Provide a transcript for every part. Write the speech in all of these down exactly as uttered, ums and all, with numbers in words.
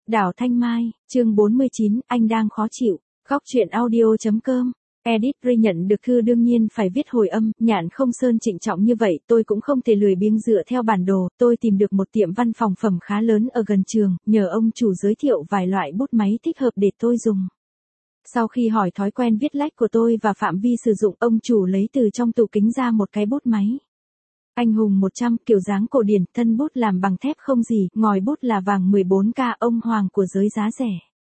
Đào Thanh Mai, chương bốn mươi chín, anh đang khó chịu. Góc truyện audio.com. Edit Ray nhận được thư đương nhiên phải viết hồi âm, Nhạn Không Sơn trịnh trọng như vậy, tôi cũng không thể lười biếng dựa theo bản đồ, tôi tìm được một tiệm văn phòng phẩm khá lớn ở gần trường, nhờ ông chủ giới thiệu vài loại bút máy thích hợp để tôi dùng. Sau khi hỏi thói quen viết lách của tôi và phạm vi sử dụng, ông chủ lấy từ trong tủ kính ra một cái bút máy. Anh hùng một trăm, kiểu dáng cổ điển, thân bút làm bằng thép không gì, ngòi bút là vàng mười bốn ca, ông hoàng của giới giá rẻ.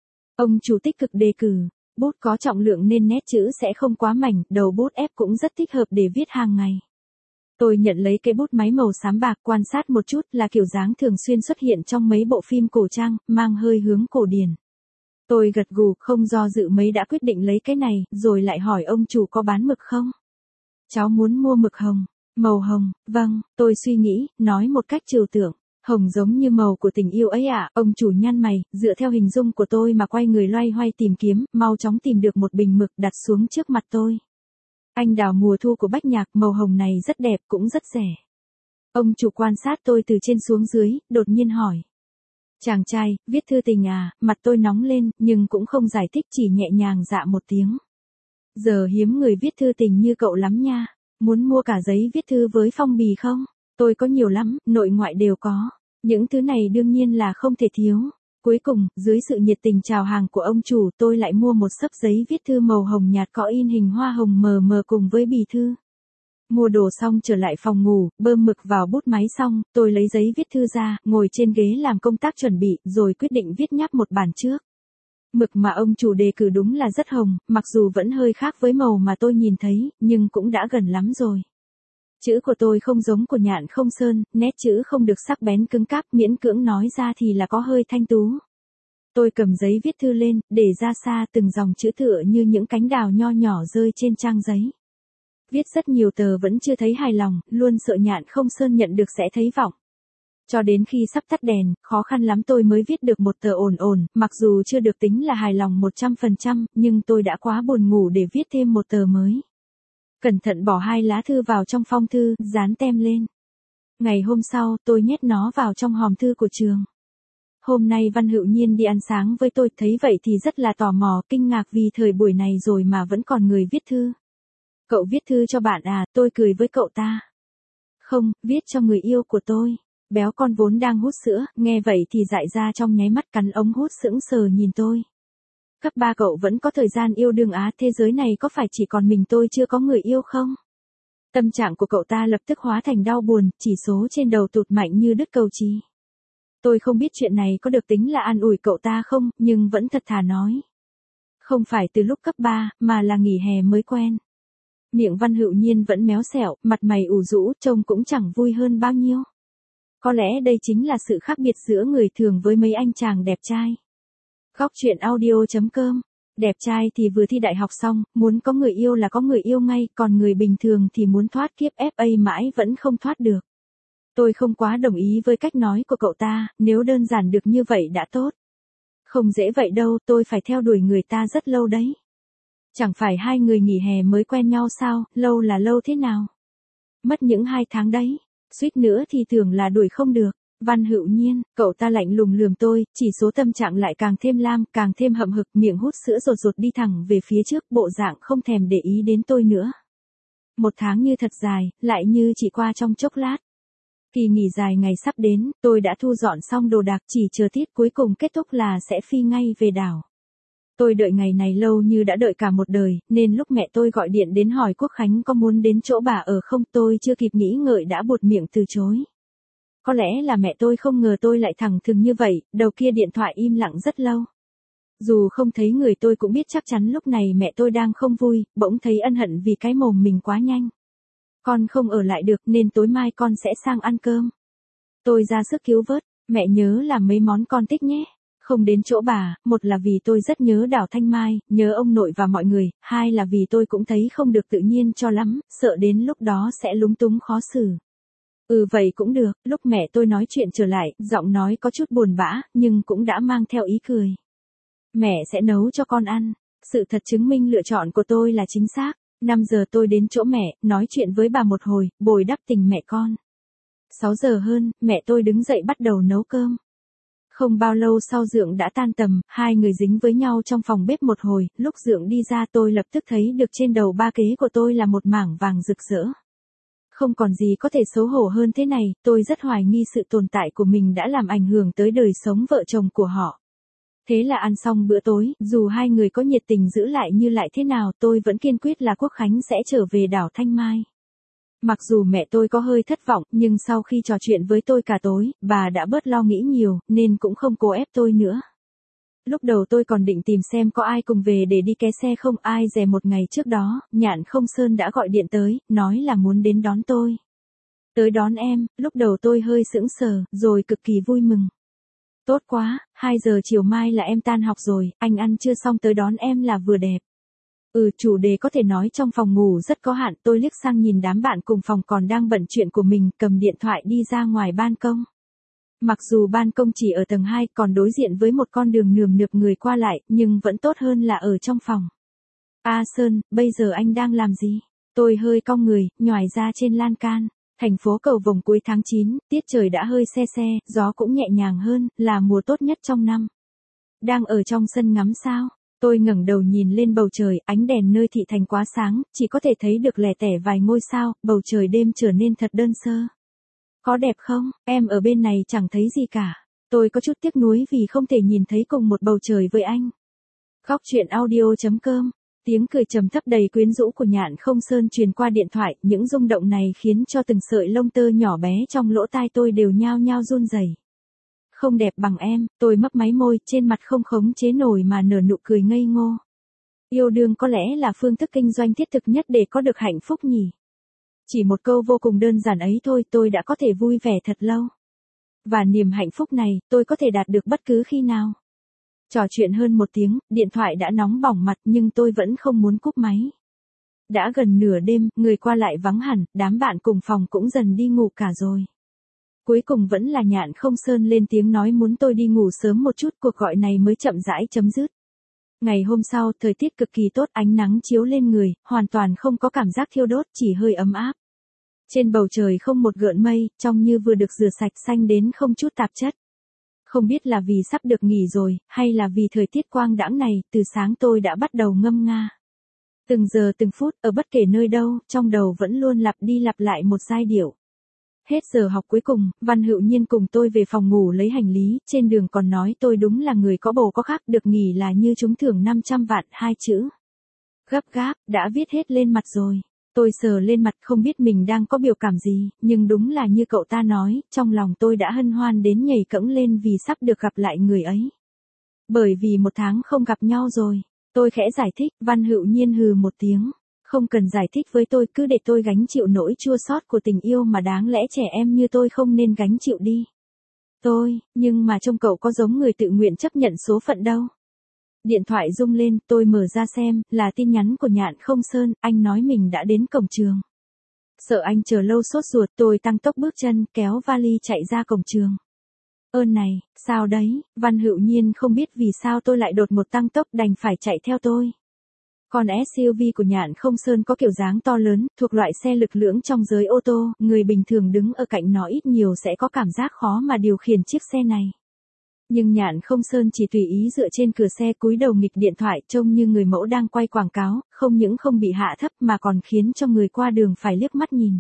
Ông chủ tích cực đề cử, bút có trọng lượng nên nét chữ sẽ không quá mảnh, đầu bút ép cũng rất thích hợp để viết hàng ngày. Tôi nhận lấy cái bút máy màu xám bạc, quan sát một chút, là kiểu dáng thường xuyên xuất hiện trong mấy bộ phim cổ trang, mang hơi hướng cổ điển. Tôi gật gù, không do dự mấy đã quyết định lấy cái này, rồi lại hỏi ông chủ có bán mực không? Cháu muốn mua mực hồng. Màu hồng, vâng, tôi suy nghĩ, nói một cách trừu tượng. Hồng giống như màu của tình yêu ấy ạ, à? Ông chủ nhăn mày, dựa theo hình dung của tôi mà quay người loay hoay tìm kiếm, mau chóng tìm được một bình mực đặt xuống trước mặt tôi. Anh đào mùa thu của Bách Nhạc, màu hồng này rất đẹp, cũng rất rẻ. Ông chủ quan sát tôi từ trên xuống dưới, đột nhiên hỏi. Chàng trai, viết thư tình à? Mặt tôi nóng lên, nhưng cũng không giải thích, chỉ nhẹ nhàng dạ một tiếng. Giờ hiếm người viết thư tình như cậu lắm nha. Muốn mua cả giấy viết thư với phong bì không? Tôi có nhiều lắm, nội ngoại đều có. Những thứ này đương nhiên là không thể thiếu. Cuối cùng, dưới sự nhiệt tình chào hàng của ông chủ, tôi lại mua một xấp giấy viết thư màu hồng nhạt có in hình hoa hồng mờ mờ cùng với bì thư. Mua đồ xong trở lại phòng ngủ, bơm mực vào bút máy xong, tôi lấy giấy viết thư ra, ngồi trên ghế làm công tác chuẩn bị, rồi quyết định viết nháp một bản trước. Mực mà ông chủ đề cử đúng là rất hồng, mặc dù vẫn hơi khác với màu mà tôi nhìn thấy, nhưng cũng đã gần lắm rồi. Chữ của tôi không giống của Nhạn Không Sơn, nét chữ không được sắc bén cứng cáp, miễn cưỡng nói ra thì là có hơi thanh tú. Tôi cầm giấy viết thư lên, để ra xa từng dòng chữ tựa như những cánh đào nho nhỏ rơi trên trang giấy. Viết rất nhiều tờ vẫn chưa thấy hài lòng, luôn sợ Nhạn Không Sơn nhận được sẽ thấy vọng. Cho đến khi sắp tắt đèn, khó khăn lắm tôi mới viết được một tờ ổn ổn, mặc dù chưa được tính là hài lòng một trăm phần trăm, nhưng tôi đã quá buồn ngủ để viết thêm một tờ mới. Cẩn thận bỏ hai lá thư vào trong phong thư, dán tem lên. Ngày hôm sau, tôi nhét nó vào trong hòm thư của trường. Hôm nay Văn Hữu Nhiên đi ăn sáng với tôi, thấy vậy thì rất là tò mò, kinh ngạc vì thời buổi này rồi mà vẫn còn người viết thư. Cậu viết thư cho bạn à? Tôi cười với cậu ta. Không, viết cho người yêu của tôi. Béo con vốn đang hút sữa, nghe vậy thì dại ra trong nháy mắt, cắn ống hút sững sờ nhìn tôi. Cấp ba cậu vẫn có thời gian yêu đương á, thế giới này có phải chỉ còn mình tôi chưa có người yêu không? Tâm trạng của cậu ta lập tức hóa thành đau buồn, chỉ số trên đầu tụt mạnh như đứt cầu chì. Tôi không biết chuyện này có được tính là an ủi cậu ta không, nhưng vẫn thật thà nói. Không phải từ lúc cấp ba, mà là nghỉ hè mới quen. Miệng Văn Hữu Nhiên vẫn méo xẹo, mặt mày ủ rũ, trông cũng chẳng vui hơn bao nhiêu. Có lẽ đây chính là sự khác biệt giữa người thường với mấy anh chàng đẹp trai. Góc truyện audio.com. Đẹp trai thì vừa thi đại học xong, muốn có người yêu là có người yêu ngay, còn người bình thường thì muốn thoát kiếp ép a mãi vẫn không thoát được. Tôi không quá đồng ý với cách nói của cậu ta, nếu đơn giản được như vậy đã tốt. Không dễ vậy đâu, tôi phải theo đuổi người ta rất lâu đấy. Chẳng phải hai người nghỉ hè mới quen nhau sao, lâu là lâu thế nào? Mất những hai tháng đấy. Suýt nữa thì tưởng là đuổi không được. Văn Hữu Nhiên, cậu ta lạnh lùng lườm tôi, chỉ số tâm trạng lại càng thêm lam, càng thêm hậm hực, miệng hút sữa rột rột đi thẳng về phía trước, bộ dạng không thèm để ý đến tôi nữa. Một tháng như thật dài, lại như chỉ qua trong chốc lát. Kỳ nghỉ dài ngày sắp đến, tôi đã thu dọn xong đồ đạc, chỉ chờ tiết cuối cùng kết thúc là sẽ phi ngay về đảo. Tôi đợi ngày này lâu như đã đợi cả một đời, nên lúc mẹ tôi gọi điện đến hỏi Quốc Khánh có muốn đến chỗ bà ở không, tôi chưa kịp nghĩ ngợi đã buột miệng từ chối. Có lẽ là mẹ tôi không ngờ tôi lại thẳng thừng như vậy, đầu kia điện thoại im lặng rất lâu. Dù không thấy người tôi cũng biết chắc chắn lúc này mẹ tôi đang không vui, bỗng thấy ân hận vì cái mồm mình quá nhanh. Con không ở lại được nên tối mai con sẽ sang ăn cơm. Tôi ra sức cứu vớt, mẹ nhớ làm mấy món con thích nhé. Không đến chỗ bà, một là vì tôi rất nhớ Đào Thanh Mai, nhớ ông nội và mọi người, hai là vì tôi cũng thấy không được tự nhiên cho lắm, sợ đến lúc đó sẽ lúng túng khó xử. Ừ vậy cũng được, lúc mẹ tôi nói chuyện trở lại, giọng nói có chút buồn bã, nhưng cũng đã mang theo ý cười. Mẹ sẽ nấu cho con ăn. Sự thật chứng minh lựa chọn của tôi là chính xác. năm giờ tôi đến chỗ mẹ, nói chuyện với bà một hồi, bồi đắp tình mẹ con. sáu giờ hơn, mẹ tôi đứng dậy bắt đầu nấu cơm. Không bao lâu sau Dượng đã tan tầm, hai người dính với nhau trong phòng bếp một hồi, lúc Dượng đi ra tôi lập tức thấy được trên đầu ba kế của tôi là một mảng vàng rực rỡ. Không còn gì có thể xấu hổ hơn thế này, tôi rất hoài nghi sự tồn tại của mình đã làm ảnh hưởng tới đời sống vợ chồng của họ. Thế là ăn xong bữa tối, dù hai người có nhiệt tình giữ lại như lại thế nào tôi vẫn kiên quyết là Quốc Khánh sẽ trở về đảo Thanh Mai. Mặc dù mẹ tôi có hơi thất vọng, nhưng sau khi trò chuyện với tôi cả tối, bà đã bớt lo nghĩ nhiều, nên cũng không cố ép tôi nữa. Lúc đầu tôi còn định tìm xem có ai cùng về để đi ké xe không, ai dè một ngày trước đó, Nhạn Không Sơn đã gọi điện tới, nói là muốn đến đón tôi. Tới đón em, lúc đầu tôi hơi sững sờ, rồi cực kỳ vui mừng. Tốt quá, hai giờ chiều mai là em tan học rồi, anh ăn trưa xong tới đón em là vừa đẹp. Ừ, chủ đề có thể nói trong phòng ngủ rất có hạn, tôi liếc sang nhìn đám bạn cùng phòng còn đang bận chuyện của mình, cầm điện thoại đi ra ngoài ban công. Mặc dù ban công chỉ ở tầng hai còn đối diện với một con đường nườm nượp người qua lại, nhưng vẫn tốt hơn là ở trong phòng. A Sơn, bây giờ anh đang làm gì? Tôi hơi cong người, nhoài ra trên lan can. Thành phố Cầu Vồng cuối tháng chín, tiết trời đã hơi se se, gió cũng nhẹ nhàng hơn, là mùa tốt nhất trong năm. Đang ở trong sân ngắm sao? Tôi ngẩng đầu nhìn lên bầu trời, ánh đèn nơi thị thành quá sáng, chỉ có thể thấy được lẻ tẻ vài ngôi sao, bầu trời đêm trở nên thật đơn sơ. Có đẹp không? Em ở bên này chẳng thấy gì cả. Tôi có chút tiếc nuối vì không thể nhìn thấy cùng một bầu trời với anh. Góc chuyện audio chấm com. Tiếng cười trầm thấp đầy quyến rũ của Nhạn Không Sơn truyền qua điện thoại, những rung động này khiến cho từng sợi lông tơ nhỏ bé trong lỗ tai tôi đều nhao nhao run rẩy. Không đẹp bằng em, tôi mấp máy môi, trên mặt không khống chế nổi mà nở nụ cười ngây ngô. Yêu đương có lẽ là phương thức kinh doanh thiết thực nhất để có được hạnh phúc nhỉ. Chỉ một câu vô cùng đơn giản ấy thôi tôi đã có thể vui vẻ thật lâu. Và niềm hạnh phúc này, tôi có thể đạt được bất cứ khi nào. Trò chuyện hơn một tiếng, điện thoại đã nóng bỏng mặt nhưng tôi vẫn không muốn cúp máy. Đã gần nửa đêm, người qua lại vắng hẳn, đám bạn cùng phòng cũng dần đi ngủ cả rồi. Cuối cùng vẫn là Nhạn Không Sơn lên tiếng nói muốn tôi đi ngủ sớm một chút, cuộc gọi này mới chậm rãi chấm dứt. Ngày hôm sau, thời tiết cực kỳ tốt, ánh nắng chiếu lên người, hoàn toàn không có cảm giác thiêu đốt, chỉ hơi ấm áp. Trên bầu trời không một gợn mây, trông như vừa được rửa sạch xanh đến không chút tạp chất. Không biết là vì sắp được nghỉ rồi, hay là vì thời tiết quang đãng này, từ sáng tôi đã bắt đầu ngâm nga. Từng giờ từng phút, ở bất kể nơi đâu, trong đầu vẫn luôn lặp đi lặp lại một giai điệu. Hết giờ học cuối cùng, Văn Hữu Nhiên cùng tôi về phòng ngủ lấy hành lý, trên đường còn nói tôi đúng là người có bầu có khác, được nghỉ là như trúng thưởng năm trăm vạn, hai chữ. Gấp gáp, đã viết hết lên mặt rồi. Tôi sờ lên mặt không biết mình đang có biểu cảm gì, nhưng đúng là như cậu ta nói, trong lòng tôi đã hân hoan đến nhảy cẫng lên vì sắp được gặp lại người ấy. Bởi vì một tháng không gặp nhau rồi, tôi khẽ giải thích, Văn Hữu Nhiên hừ một tiếng. Không cần giải thích với tôi, cứ để tôi gánh chịu nỗi chua xót của tình yêu mà đáng lẽ trẻ em như tôi không nên gánh chịu đi. Tôi, nhưng mà trông cậu có giống người tự nguyện chấp nhận số phận đâu. Điện thoại rung lên, tôi mở ra xem, là tin nhắn của Nhạn Không Sơn, anh nói mình đã đến cổng trường. Sợ anh chờ lâu sốt ruột, tôi tăng tốc bước chân, kéo vali chạy ra cổng trường. Ơn này, sao đấy, Văn Hữu Nhiên không biết vì sao tôi lại đột ngột tăng tốc đành phải chạy theo tôi. Con ét u vê của Nhạn Không Sơn có kiểu dáng to lớn, thuộc loại xe lực lưỡng trong giới ô tô, người bình thường đứng ở cạnh nó ít nhiều sẽ có cảm giác khó mà điều khiển chiếc xe này. Nhưng Nhạn Không Sơn chỉ tùy ý dựa trên cửa xe cúi đầu nghịch điện thoại trông như người mẫu đang quay quảng cáo, không những không bị hạ thấp mà còn khiến cho người qua đường phải liếc mắt nhìn.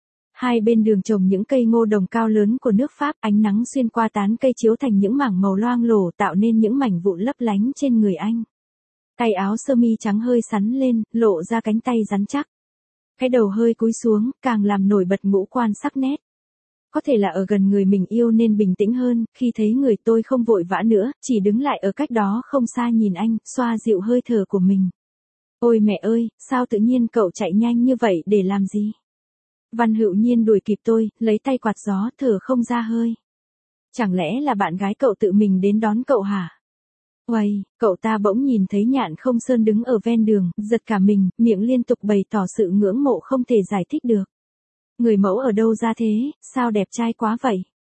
Hai bên đường trồng những cây ngô đồng cao lớn của nước Pháp, ánh nắng xuyên qua tán cây chiếu thành những mảng màu loang lổ tạo nên những mảnh vụn lấp lánh trên người anh. Tay áo sơ mi trắng hơi sắn lên, lộ ra cánh tay rắn chắc. Cái đầu hơi cúi xuống, càng làm nổi bật ngũ quan sắc nét. Có thể là ở gần người mình yêu nên bình tĩnh hơn, khi thấy người tôi không vội vã nữa, chỉ đứng lại ở cách đó không xa nhìn anh, xoa dịu hơi thở của mình. Ôi mẹ ơi, sao tự nhiên cậu chạy nhanh như vậy để làm gì? Văn Hữu Nhiên đuổi kịp tôi, lấy tay quạt gió, thở không ra hơi. Chẳng lẽ là bạn gái cậu tự mình đến đón cậu hả? Uầy, cậu ta bỗng nhìn thấy Nhạn Không Sơn đứng ở ven đường, giật cả mình, miệng liên tục bày tỏ sự ngưỡng mộ không thể giải thích được. Người mẫu ở đâu ra thế, sao đẹp trai quá vậy?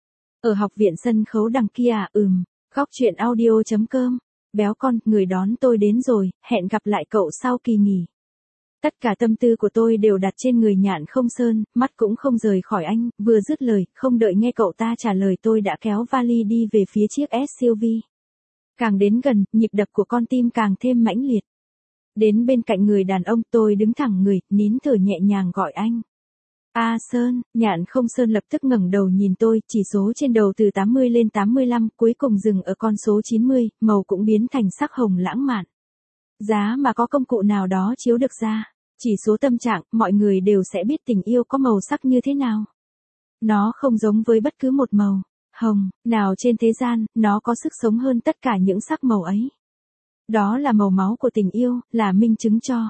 Ở học viện sân khấu đằng kia à, ừm, góc chuyện audio chấm com. Béo con, người đón tôi đến rồi, hẹn gặp lại cậu sau kỳ nghỉ. Tất cả tâm tư của tôi đều đặt trên người Nhạn Không Sơn, mắt cũng không rời khỏi anh, vừa dứt lời, không đợi nghe cậu ta trả lời tôi đã kéo vali đi về phía chiếc ét u vê. Càng đến gần, nhịp đập của con tim càng thêm mãnh liệt. Đến bên cạnh người đàn ông, tôi đứng thẳng người, nín thở nhẹ nhàng gọi anh. A Sơn, Nhạn Không Sơn lập tức ngẩng đầu nhìn tôi, chỉ số trên đầu từ tám mươi lên tám mươi lăm, cuối cùng dừng ở con số chín mươi, màu cũng biến thành sắc hồng lãng mạn. Giá mà có công cụ nào đó chiếu được ra, chỉ số tâm trạng, mọi người đều sẽ biết tình yêu có màu sắc như thế nào. Nó không giống với bất cứ một màu hồng nào trên thế gian, nó có sức sống hơn tất cả những sắc màu ấy. Đó là màu máu của tình yêu, là minh chứng cho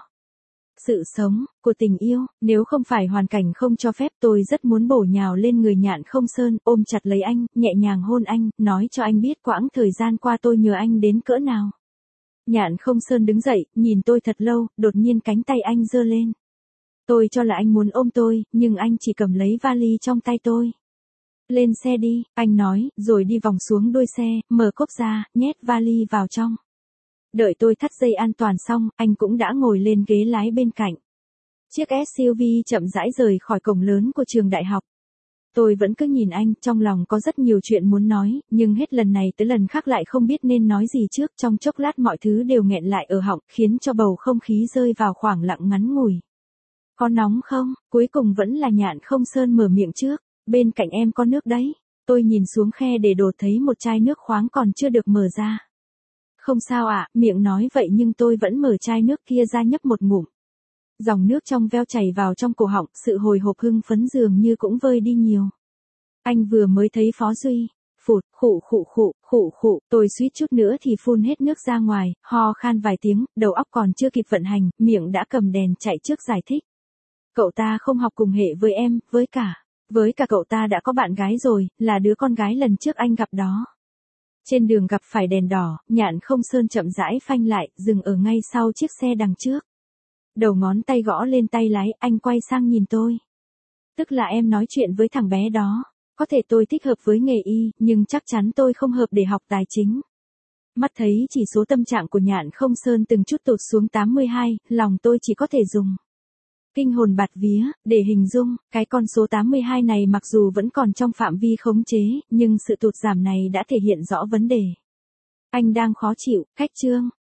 sự sống của tình yêu. Nếu không phải hoàn cảnh không cho phép, tôi rất muốn bổ nhào lên người Nhạn Không Sơn, ôm chặt lấy anh, nhẹ nhàng hôn anh, nói cho anh biết quãng thời gian qua tôi nhớ anh đến cỡ nào. Nhạn Không Sơn đứng dậy, nhìn tôi thật lâu, đột nhiên cánh tay anh giơ lên. Tôi cho là anh muốn ôm tôi, nhưng anh chỉ cầm lấy vali trong tay tôi. Lên xe đi, anh nói, rồi đi vòng xuống đuôi xe, mở cốp ra, nhét vali vào trong. Đợi tôi thắt dây an toàn xong, anh cũng đã ngồi lên ghế lái bên cạnh. Chiếc ét u vê chậm rãi rời khỏi cổng lớn của trường đại học. Tôi vẫn cứ nhìn anh, trong lòng có rất nhiều chuyện muốn nói, nhưng hết lần này tới lần khác lại không biết nên nói gì trước. Trong chốc lát mọi thứ đều nghẹn lại ở họng, khiến cho bầu không khí rơi vào khoảng lặng ngắn ngủi. Có nóng không? Cuối cùng vẫn là Nhạn Không Sơn mở miệng trước. Bên cạnh em có nước đấy. Tôi nhìn xuống khe để đổ thấy một chai nước khoáng còn chưa được mở ra. Không sao ạ, miệng nói vậy nhưng tôi vẫn mở chai nước kia ra nhấp một ngụm. Dòng nước trong veo chảy vào trong cổ họng, sự hồi hộp hưng phấn dường như cũng vơi đi nhiều. Anh vừa mới thấy Phó Duy, phụt, khụ khụ khụ, khụ khụ, tôi suýt chút nữa thì phun hết nước ra ngoài, ho khan vài tiếng, đầu óc còn chưa kịp vận hành, miệng đã cầm đèn chạy trước giải thích. Cậu ta không học cùng hệ với em, với cả, với cả cậu ta đã có bạn gái rồi, là đứa con gái lần trước anh gặp đó. Trên đường gặp phải đèn đỏ, Nhạn Không Sơn chậm rãi phanh lại, dừng ở ngay sau chiếc xe đằng trước. Đầu ngón tay gõ lên tay lái, anh quay sang nhìn tôi. Tức là em nói chuyện với thằng bé đó. Có thể tôi thích hợp với nghề y, nhưng chắc chắn tôi không hợp để học tài chính. Mắt thấy chỉ số tâm trạng của Nhạn Không Sơn từng chút tụt xuống tám mươi hai, lòng tôi chỉ có thể dùng kinh hồn bạt vía để hình dung. Cái con số tám mươi hai này mặc dù vẫn còn trong phạm vi khống chế, nhưng sự tụt giảm này đã thể hiện rõ vấn đề. Anh đang khó chịu, cách chương.